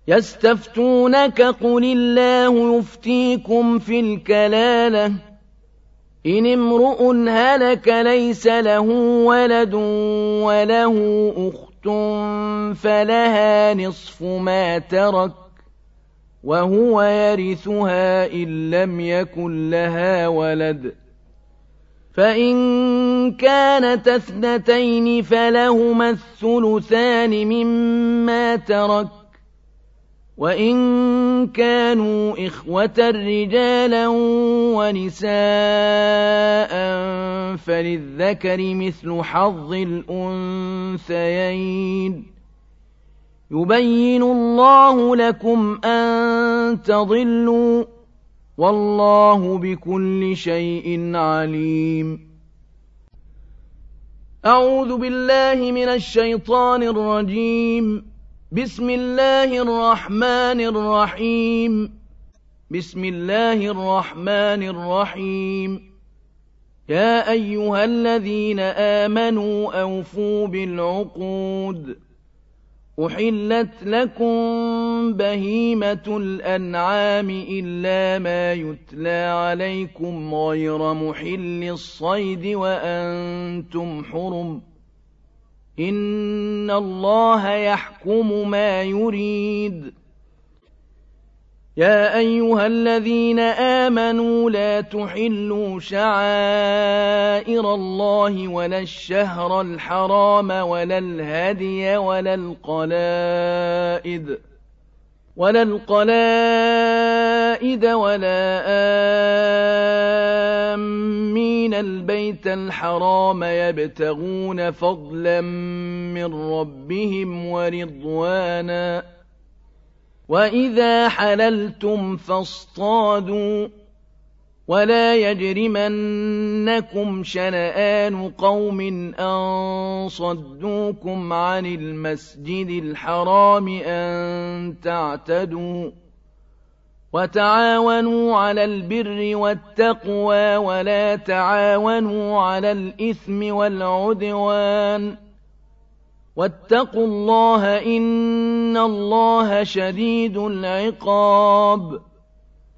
يستفتونك قل الله يفتيكم في الكلالة إن امرؤ هلك ليس له ولد وله أخت فلها نصف ما ترك وهو يرثها إن لم يكن لها ولد فإن كانت اثنتين فلهما الثلثان مما ترك وإن كانوا إخوة رجالا ونساء فللذكر مثل حظ الأنثيين يبين الله لكم أن تضلوا والله بكل شيء عليم. أعوذ بالله من الشيطان الرجيم. بسم الله الرحمن الرحيم. بسم الله الرحمن الرحيم. يا أيها الذين آمنوا أوفوا بالعقود أحلت لكم بهيمة الأنعام إلا ما يتلى عليكم غير محل الصيد وأنتم حرم إن الله يحكم ما يريد. يا أيها الذين آمنوا لا تحلوا شعائر الله ولا الشهر الحرام ولا الهدي ولا القلائد ولا آمين البيت الحرام يبتغون فضلا من ربهم ورضوانا وإذا حللتم فاصطادوا ولا يجرمنكم شنآن قوم أن صدوكم عن المسجد الحرام أن تعتدوا وتعاونوا على البر والتقوى ولا تعاونوا على الإثم والعدوان واتقوا الله إن الله شديد العقاب.